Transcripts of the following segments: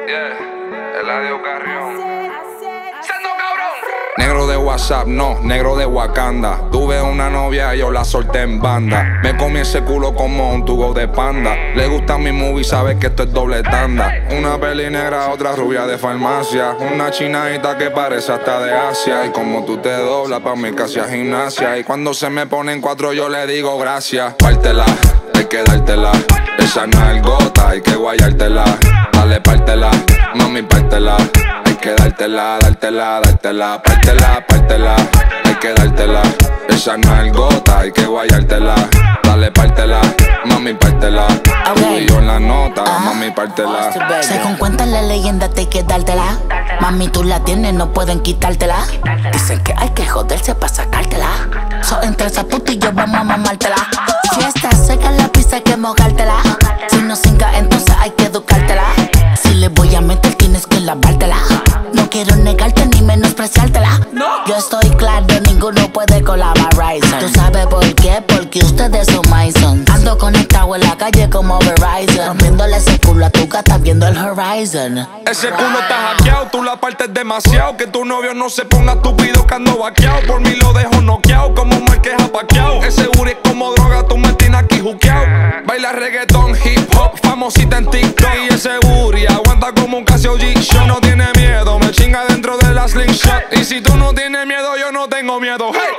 Yeah, Eladio Carrión. ¡Siendo cabrón! Negro de WhatsApp, no, negro de Wakanda. Tuve una novia y yo la solté en banda. Me comí ese culo como un tubo de panda. Le gusta mi movie, sabe que esto es doble tanda. Una peli negra, otra rubia de farmacia. Una chinadita que parece hasta de Asia. Y como tú te doblas, pa' mí casi a gimnasia. Y cuando se me ponen cuatro yo le digo gracias. Pártela, hay que dártela. Esa nalgota, hay que guayártela. Dale, pártela, mami, pártela. Hay que dártela, dártela, dártela. Pártela, pártela, hay que dártela. Esa nalgota, hay que guayártela. Dale, pártela, mami, pártela. Tú y yo en la nota, mami, pártela. Según cuentan la leyenda te hay que dártela. Mami, tú la tienes, no pueden quitártela. Dicen que hay que joderse pa' sacártela. Entre esa puta y yo vamos a mamártela. Si estás seca la pizza hay que mojártela. Si no singa entonces hay que educártela. Si le voy a meter tienes que lavártela. No quiero negarte ni menospreciártela. Yo estoy claro, ninguno puede con la Verizon. ¿Tú sabes por qué? Porque ustedes son Mason. Ando conectado en la calle como Verizon. Rompiéndole ese culo a tu gata viendo el Horizon. Ese culo está hackeado, tú la partes demasiado. Que tu novio no se ponga estúpido que ando vaqueado. Por mí lo dejo noqueado como un marqués apaqueado. Ese booty es como droga, tú me tienes aquí juqueado. Baila reggaetón, hip hop, famosita en TikTok. Y ese booty aguanta como un Casio G-Shock. No tiene miedo, me chinga dentro de la slingshot. Y si tú no tienes miedo, yo no tengo miedo. Hey,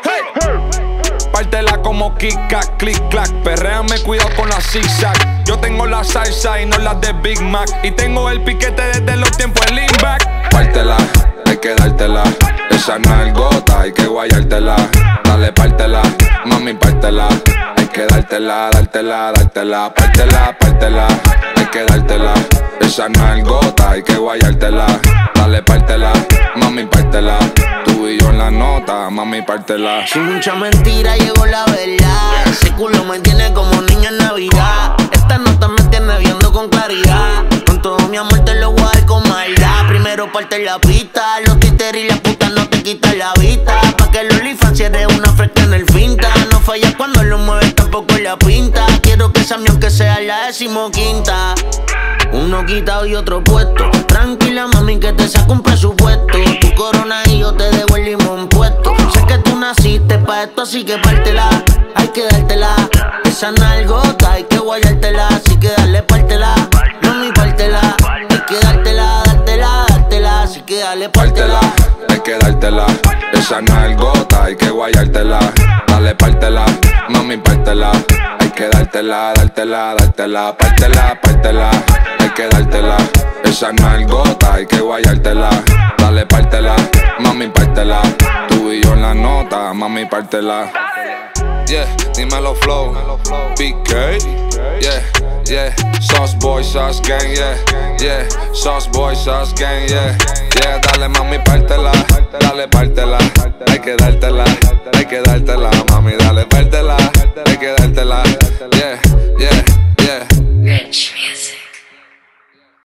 hey. Pártela como kick-clack, click-clack. Perréame, cuidado con la zigzag. Yo tengo la salsa y no las de Big Mac. Y tengo el piquete desde los tiempos de lean back. Pártela, hay que dártela. Esa nalgota, hay que guayártela. Dale, pártela, mami, pártela. Hay que dártela, dártela, dártela. Pártela, pártela, hay que dártela. Esa nalgota, hay que guayártela. Dale, pártela, mami, pártela. Tú y yo en la nota, mami, pártela. Sin mucha mentira llegó la verdad. Ese culo me tiene como niño en Navidad. Esta nota me tiene viendo con claridad. Con todo mi amor te lo voy a dar con maldad. Primero parte la pista. Los títeres y las putas no te quitan la vista. Pa' que el OnlyFans cierre una fresca en el finta. No fallas cuando lo mueves, tampoco la pinta. Quiero que esa aunque sea la 15ª. Uno quitado y otro puesto. Tranquila, mami, que te saco un presupuesto. Tu corona y yo te debo el limón puesto. Sé que tú naciste pa' esto, así que pártela. Hay que dártela. Esa nalgota, hay que guayártela. Así que dale, pártela. Mami, pártela. Hay que dártela, dártela, dártela. Así que dale, pártela. Hay que dártela. Esa nalgota, hay que guayártela. Dale, pártela. Mami, pártela. Hay que dártela, dártela, dártela. Pártela, pártela. Hay que dártela. Esa nalgota, hay que guayártela. Dale, pártela. Mami, pártela. Tú y yo en la nota, mami, pártela. Yeah, dímelo flow, BK, yeah, yeah, Sauce Boy, Sauce Gang, yeah, yeah, Sauce Boy, Sauce Gang, yeah, yeah, dale mami, pártela, dale, pártela, hay que dártela, mami, dale, pártela, hay que dártela, yeah, yeah, yeah. Rich music.